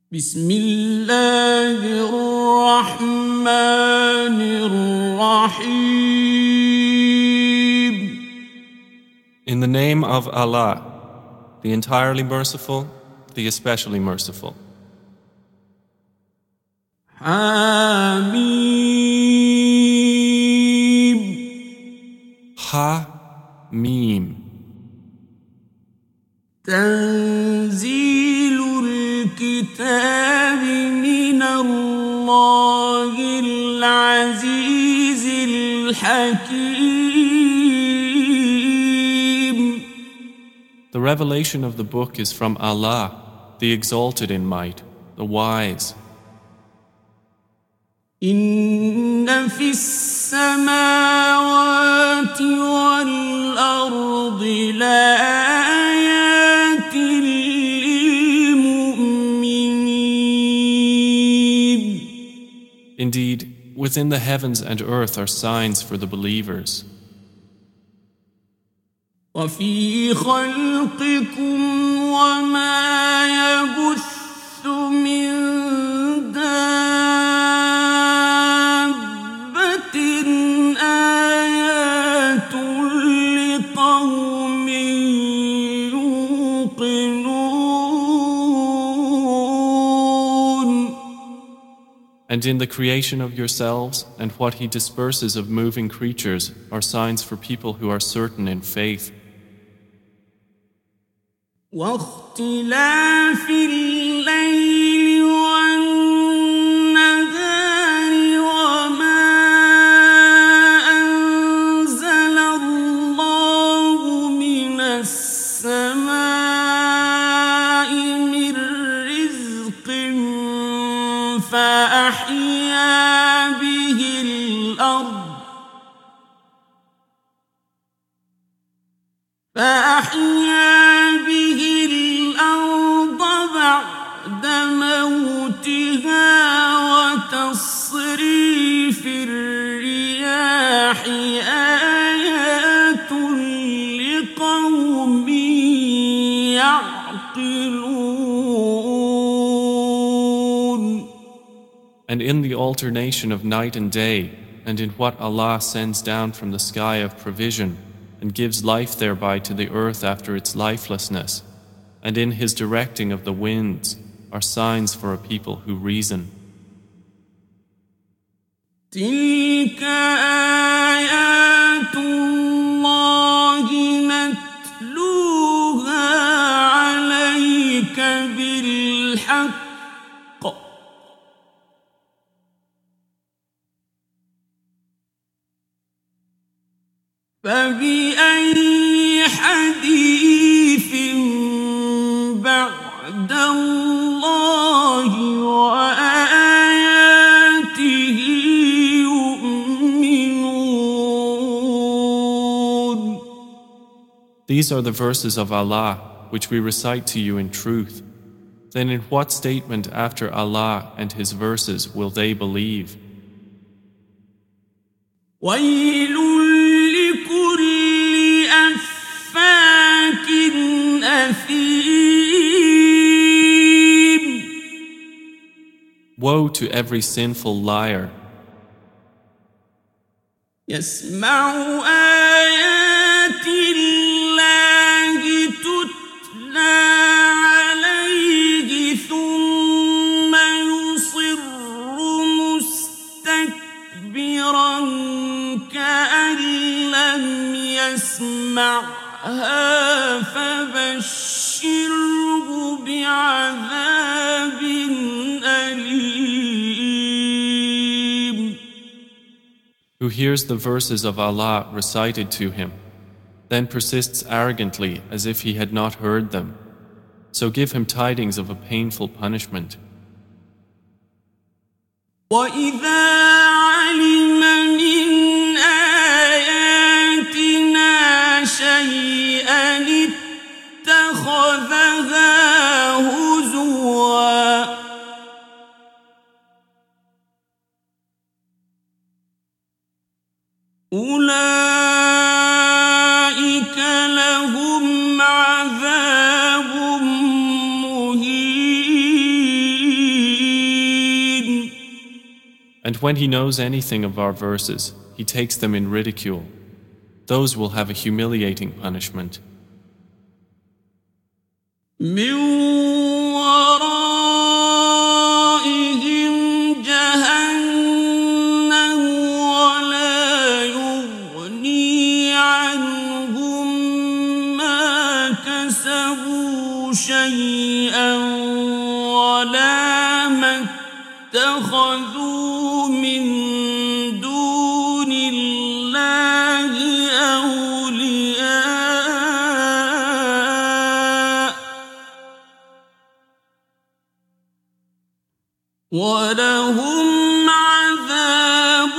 بسم الله الرحمن الرحيم. In the name of Allah, the entirely merciful, the especially merciful. حميم. Ha-Mim. تنزيل الكتاب من الله العزيز الحكيم. The revelation of the book is from Allah, the exalted in might, the wise. إن في السماوات والأرض لآيات للمؤمنين. Indeed, within the heavens and earth are signs for the believers. وفي خلقكم وما يبث من آيات لقوم يوقنون. And in the creation of yourselves and what He disperses of moving creatures are signs for people who are certain in faith. واختلاف الليل والنهار وما أنزل الله من السماء من رزق فأحيا به الأرض بعد موتها وتصريف الرياح آيات لقوم يعقلون. And in the alternation of night and day, and in what Allah sends down from the sky of provision, and gives life thereby to the earth after its lifelessness, and in His directing of the winds, are signs for a people who reason. تلك آيات الله نتلوها عليك بالحق فبأي حديث بعد الله وآياته يؤمنون. These are the verses of Allah which we recite to you in truth. Then in what statement after Allah and His verses will they believe? ويل لكل أفاك أثيم. Woe to every sinful liar يسمع آيات الله تتلى عليه ثم يصر مستكبرا كأن لم يسمعها فبشره بعذاب أليم. who hears the verses of Allah recited to him, then persists arrogantly as if he had not heard them. So give him tidings of a painful punishment. وَإِذَا عَلِمَ مِنْ آيَاتِنَا شَيْئًا اتَّخَذَهَا هُزُوًا. أُولَئِكَ لَهُمْ عَذَابٌ مُهِينٌ. And when he knows anything of our verses, he takes them in ridicule. Those will have a humiliating punishment. من ورائهم جهنم ولا يغني عنهم ما كسبوا شيئا ولا ما اتخذوا من دون الله أولياء ولهم عذاب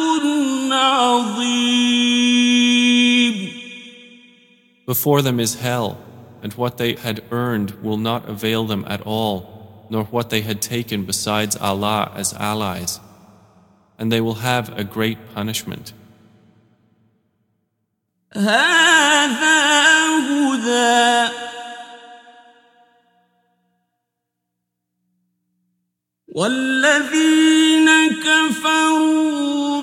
عظيم. Before them is hell, and what they had earned will not avail them at all, nor what they had taken besides Allah as allies, and they will have a great punishment. هذا هدى والذين كفروا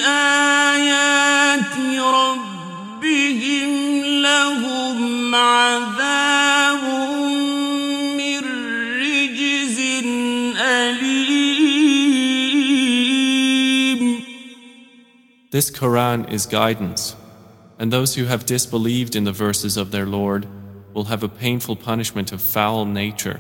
بآيات ربهم لهم عذاب من رجز أليم. This Quran is guidance, and those who have disbelieved in the verses of their Lord will have a painful punishment of foul nature.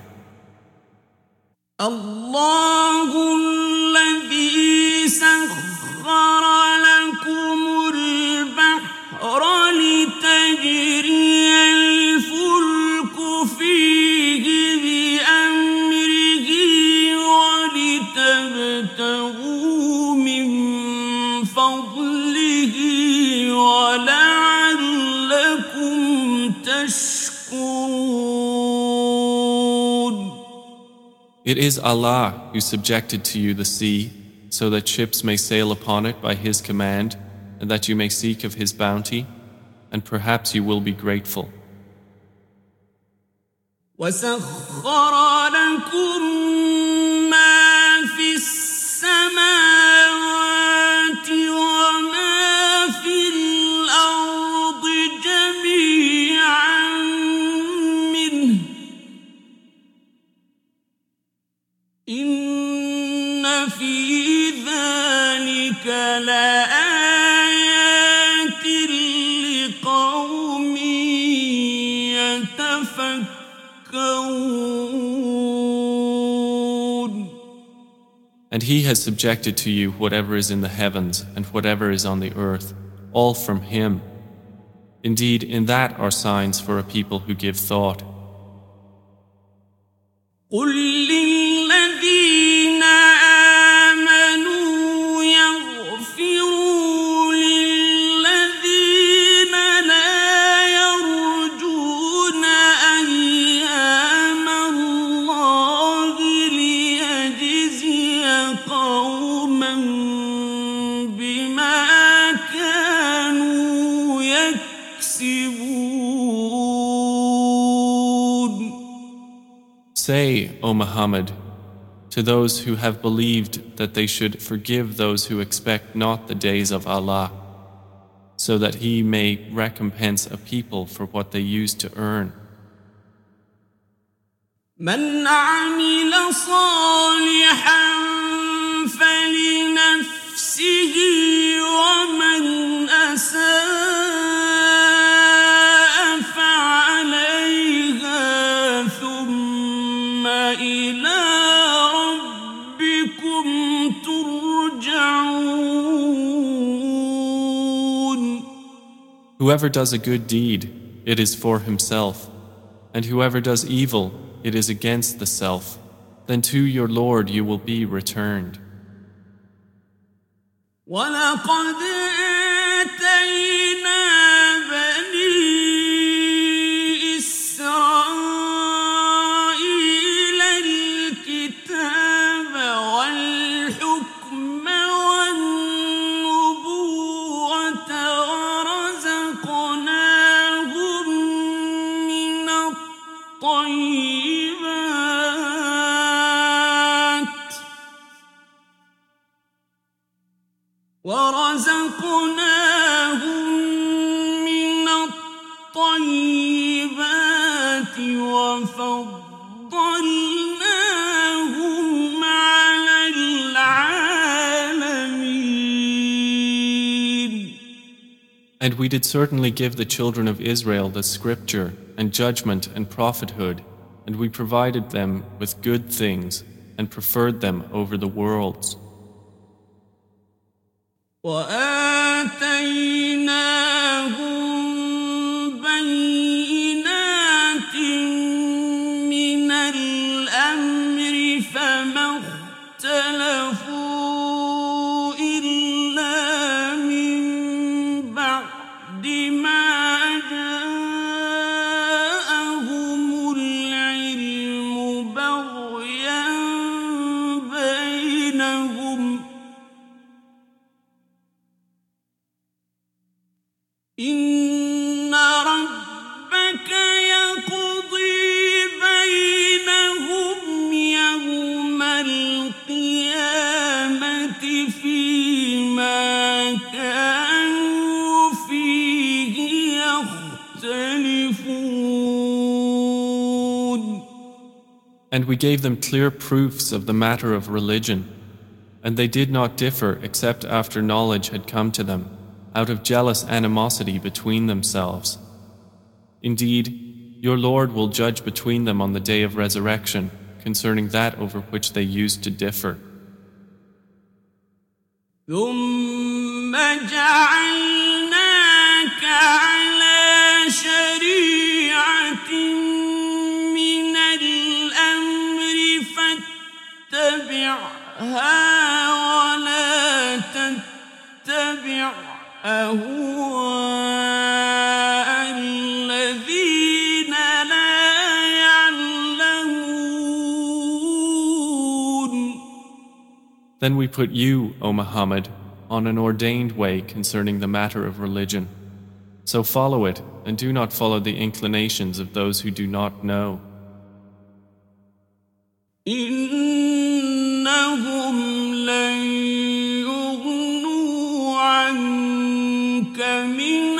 الله الذي سخر لكم البحر لتجري الفلك فيه بأمره ولتبتغوا من فضله ولعلكم تشكرون. It is Allah who subjected to you the sea, so that ships may sail upon it by His command, and that you may seek of His bounty, and perhaps you will be grateful. وسخر لكم ما في السماوات وما في الأرض جميعا منه إن في ذلك لآيات لقوم يتفكرون. And He has subjected to you whatever is in the heavens and whatever is on the earth, all from Him. Indeed, in that are signs for a people who give thought. قل للذين آمنوا يغفروا للذين لا يرجون أيام الله ليجزي قوما بما كانوا يكسبون. Say, O Muhammad, to those who have believed that they should forgive those who expect not the days of Allah, so that He may recompense a people for what they used to earn. من عمل صالحا فلنفسه ومن أساء فعليها ثم إلى ربكم ترجعون. Whoever does a good deed, it is for himself, and whoever does evil, it is against the self. Then to your Lord you will be returned. ولقد آتينا بني إسرائيل الكتاب والحكم والنبوة ورزقناهم من الطيبات ورزقناهم من الطيبات وفضلناهم على العالمين. And we did certainly give the children of Israel the scripture and judgment and prophethood, and we provided them with good things and preferred them over the worlds. وآتيناهم بينات من الأمر فما اختلفوا إلا من بعد ما جاءهم العلم بغيا بينهم إن ربك يقضي بينهم يوم القيامة فيما كانوا فيه يختلفون. And we gave them clear proofs of the matter of religion, and they did not differ except after knowledge had come to them, out of jealous animosity between themselves. Indeed, your Lord will judge between them on the day of resurrection concerning that over which they used to differ. ثم جعلناك على شريعة من الأمر فاتبعها ولا تتبع أهواء الذين لا يعلمون. Then we put you, O Muhammad, on an ordained way concerning the matter of religion. So follow it and do not follow the inclinations of those who do not know. إنهم لن يغنوا عنك من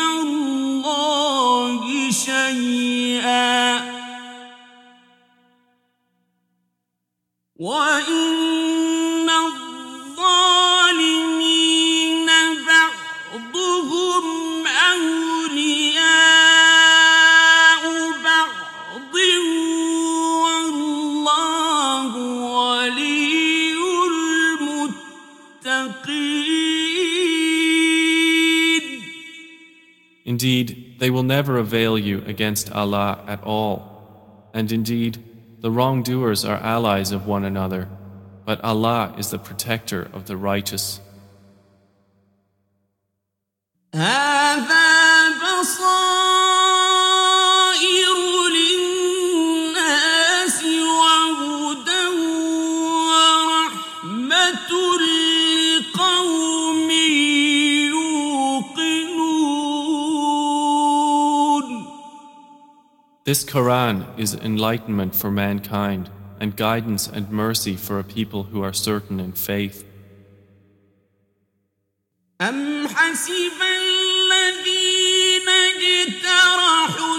الله شيئا وإن الظالمين بعضهم أولياء بعض والله ولي المتقين. Indeed, they will never avail you against Allah at all. And indeed, the wrongdoers are allies of one another, but Allah is the protector of the righteous. هذا بصائر للناس وهدى ورحمة لقوم يوقنون. This Quran is enlightenment for mankind and guidance and mercy for a people who are certain in faith. أم حسب الذين اجترحوا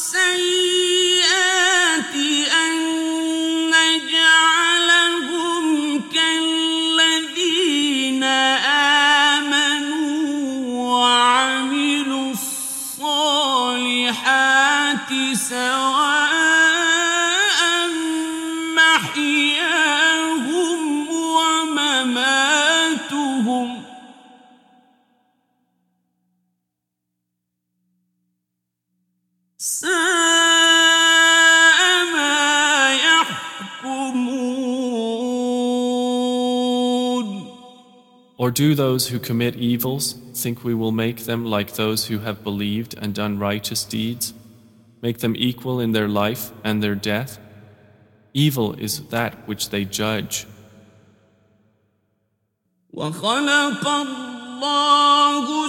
السيئات أن نجعلهم كالذين آمنوا وعملوا الصالحات سواء محياهم ومماتهم ساء ما يحكمون. Or do those who commit evils think we will make them like those who have believed and done righteous deeds? Make them equal in their life and their death? Evil is that which they judge. وخلق الله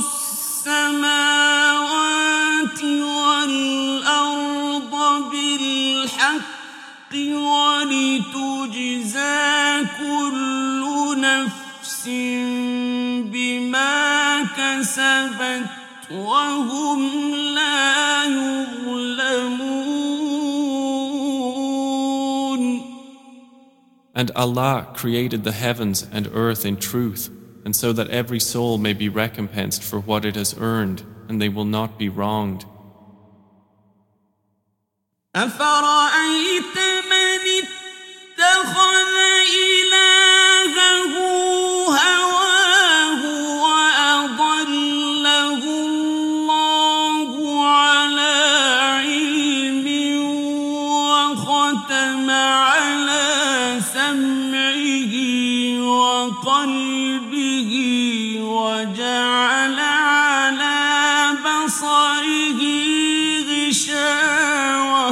السماوات والأرض بالحق ولتجزى كل نفس بما كسبت وهم لا يظلمون. And Allah created the heavens and earth in truth, and so that every soul may be recompensed for what it has earned, and they will not be wronged. أفرأيت من اتخذ إلهه هواه وأضله الله على علم وختم على سمعه وقلبه وجعل على بصره غشاوة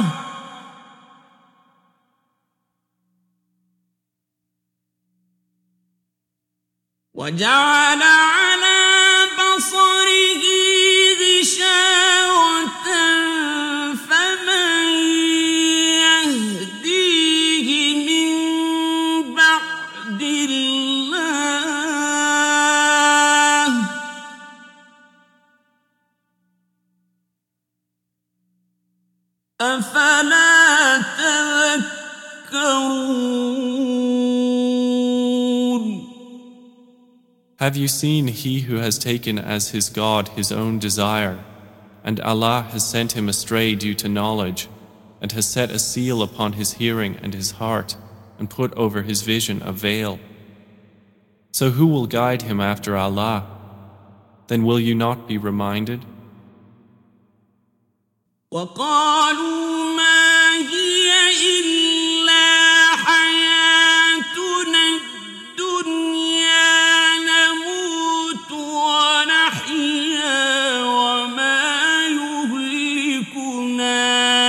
فمن يهديه من بعد الله أفلا تذكرون. Have you seen he who has taken as his God his own desire, and Allah has sent him astray due to knowledge, and has set a seal upon his hearing and his heart, and put over his vision a veil? So who will guide him after Allah? Then will you not be reminded? وقالوا ما هي إلا حياتنا الدنيا نموت ونحيا وما يهلكنا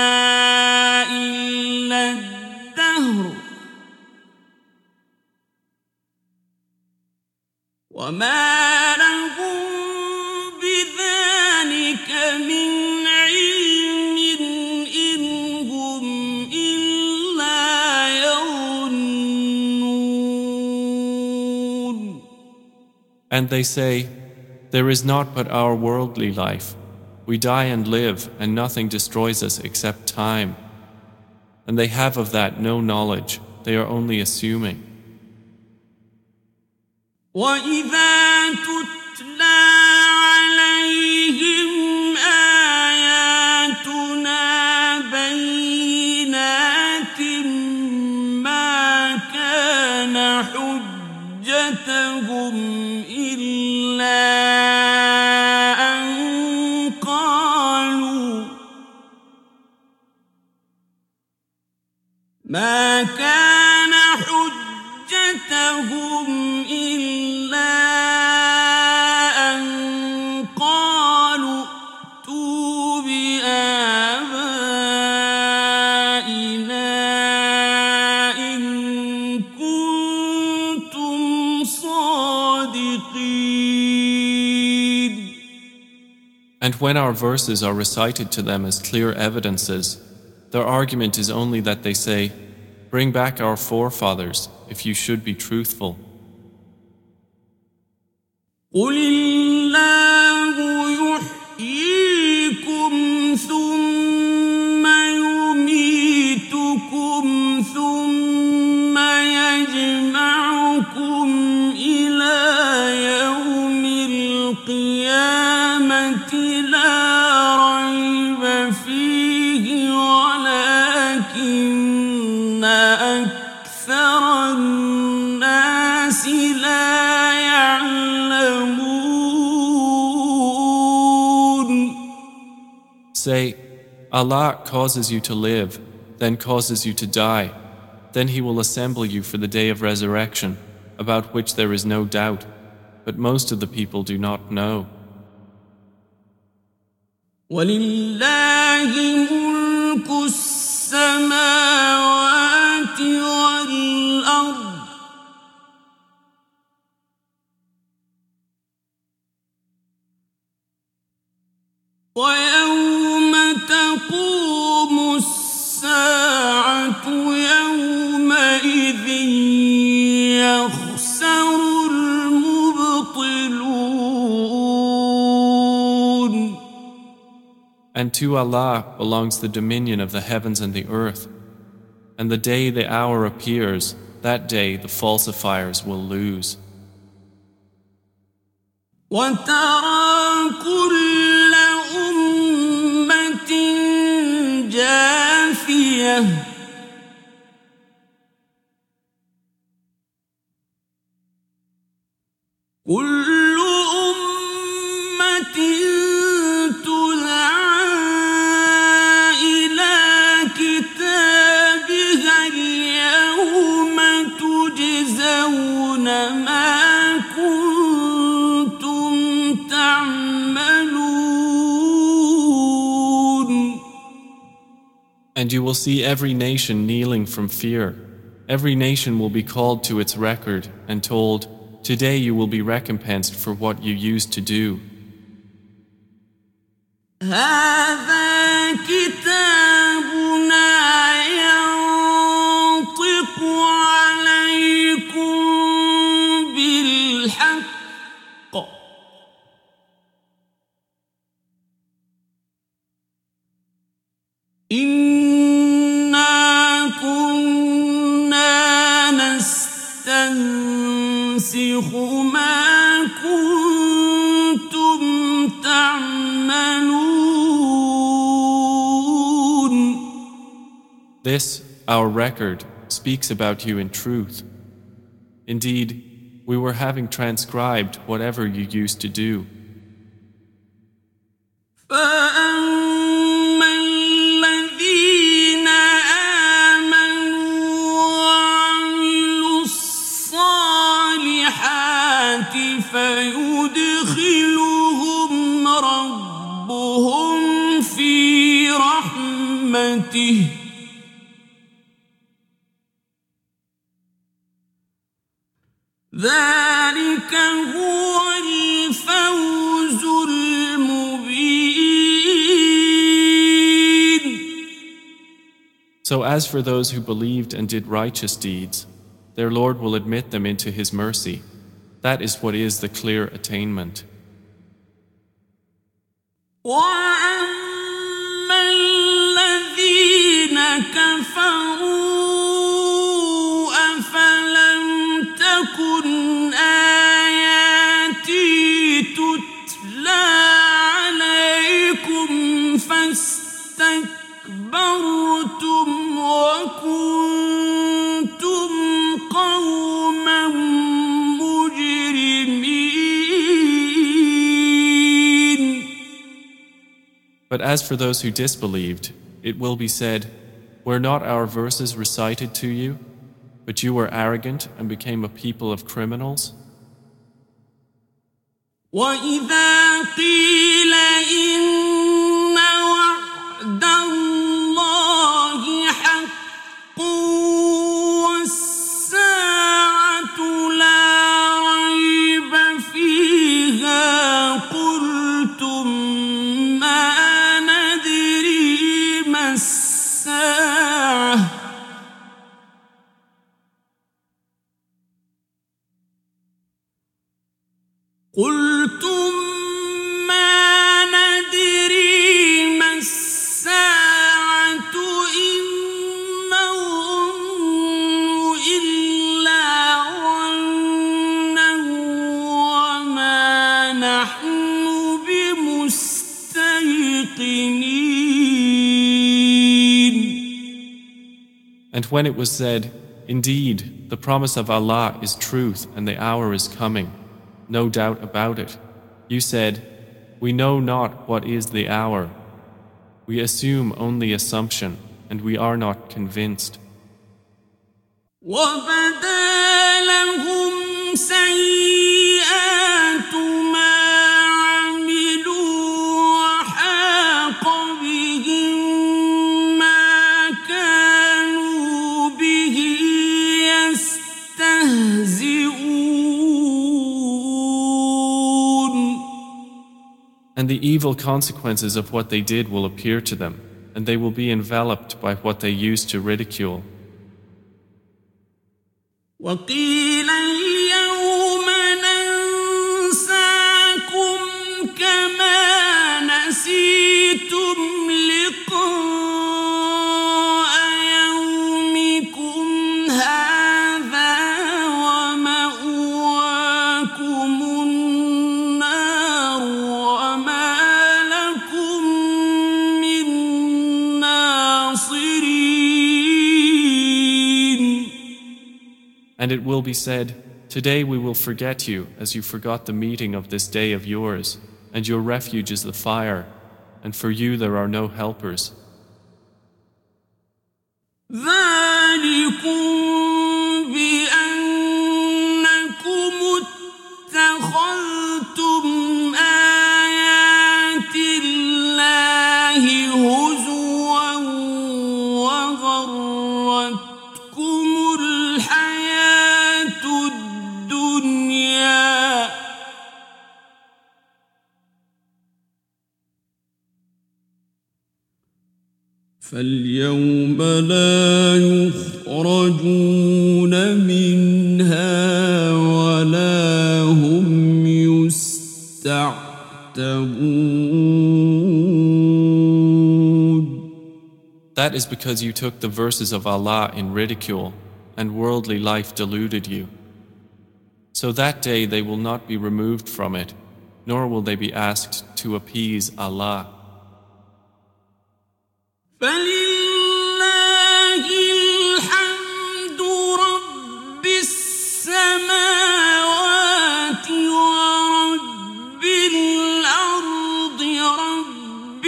إلا الدهر وما لهم بذلك من علم إن هم إلا يظنون. And they say, there is naught but our worldly life. We die and live, and nothing destroys us except time. And they have of that no knowledge, they are only assuming. وَإِذَا تُتْلَى عَلَيْهِمْ آيَاتُنَا بَيِّنَاتٍ مَا كَانَ حُجَّتَهُمْ إِلَّا أَن قَالُوا ائتوا بآبائنا إن كنتم صادقين. And when our verses are recited to them as clear evidences, their argument is only that they say, bring back our forefathers if you should be truthful. قُلِ اللَّهُ يُحْيِيكُمْ ثُمَّ يُمِيتُكُمْ ثُمَّ يَجْمَعُكُمْ إِلَى يَوْمِ الْقِيَامَةِ لَا رَيْبَ فِيهِ وَلَكِنَّ أَكْثَرَ النَّاسِ لَا يَعْلَمُونَ. Say, Allah causes you to live, then causes you to die. Then He will assemble you for the day of resurrection, about which there is no doubt, but most of the people do not know. وَلِلَّهِ مُلْكُ السَّمَاوَاتِ وَالْأَرْضِ وَيَوْمَ تَقُومُ السَّاعَةُ يَوْمَئِذٍ يَخْسَرُ الْمُبْطِلُونَ. And to Allah belongs the dominion of the heavens and the earth. And the day the hour appears, that day the falsifiers will lose. وترى كل أمة جاثية كل أمة تدعى إلى كتابها اليوم تجزون ما كنتم تعملون. And you will see every nation kneeling from fear. Every nation will be called to its record and told, "Today you will be recompensed for what you used to do." هذا كتابنا ينطق عليكم بالحق إنا كنا نستنسخ ما كنتم تعملون. This, our record, speaks about you in truth. Indeed, we were having transcribed whatever you used to do. فأما الذين آمنوا وعملوا الصالحات فيدخلهم ربهم في رحمته ذلك هو الفوز المبين. So as for those who believed and did righteous deeds, their Lord will admit them into His mercy. That is what is the clear attainment. وَأَمَّا الَّذِينَ كَفَرُوا أَفَلَمْ تَكُنْ آيَاتِي تُتْلَى عَلَيْكُمْ فَاسْتَكْبَرْتُمْ وَكُنْتُمْ قَوْمًا مُجْرِمِينَ. But as for those who disbelieved, it will be said, "Were not our verses recited to you? But you were arrogant and became a people of criminals." وَإِذَا قِيلَ إِنَّ وَعْدَ اللَّهِ حَقٌّ وَالسَّاعَةُ لَا رَيْبَ فِيهَا قُلْتُم مَّا نَدْرِي مَا السَّاعَةُ قُلْتُم مَّا نَدْرِي مَا السَّاعَةُ إِن نَّظُنُّ إِلَّا ظَنًّا وَمَا نَحْنُ بِمُسْتَيْقِنِينَ. And when it was said, "Indeed, the promise of Allah is truth and the hour is coming, no doubt about it," you said, "We know not what is the hour. We assume only assumption, and we are not convinced." وَبَدَا لَهُمْ سَيِّئَاتُ مَا عَمِلُوا وَحَاقَ بِهِم مَّا كَانُوا بِهِ يَسْتَهْزِئُونَ. And the evil consequences of what they did will appear to them, and they will be enveloped by what they used to ridicule. وَقِيلَ الْيَوْمَ نَنسَاكُمْ كَمَا نَسِيتُمْ And it will be said, today we will forget you as you forgot the meeting of this day of yours, and your refuge is the fire, and for you there are no helpers. ذلكم بأنكم اتخذتم آيات الله هزوا وغرتكم الحياة الدنيا فاليوم لا يخرجون منها ولا هم يستعتبون. That is because you took the verses of Allah in ridicule, and worldly life deluded you. So that day they will not be removed from it, nor will they be asked to appease Allah. فلله الحمد رب السماوات ورب الأرض رب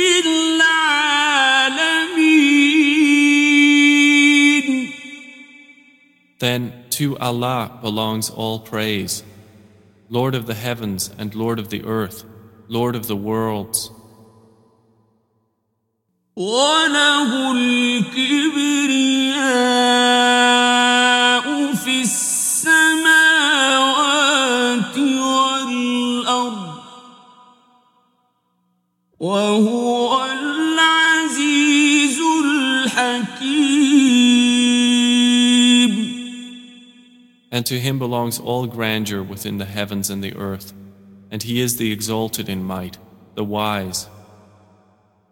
العالمين. Then to Allah belongs all praise, Lord of the heavens and Lord of the earth, Lord of the worlds. وله الكبرياء في السماوات والأرض وهو العزيز الحكيم. And to him belongs all grandeur within the heavens and the earth, and he is the exalted in might, the wise.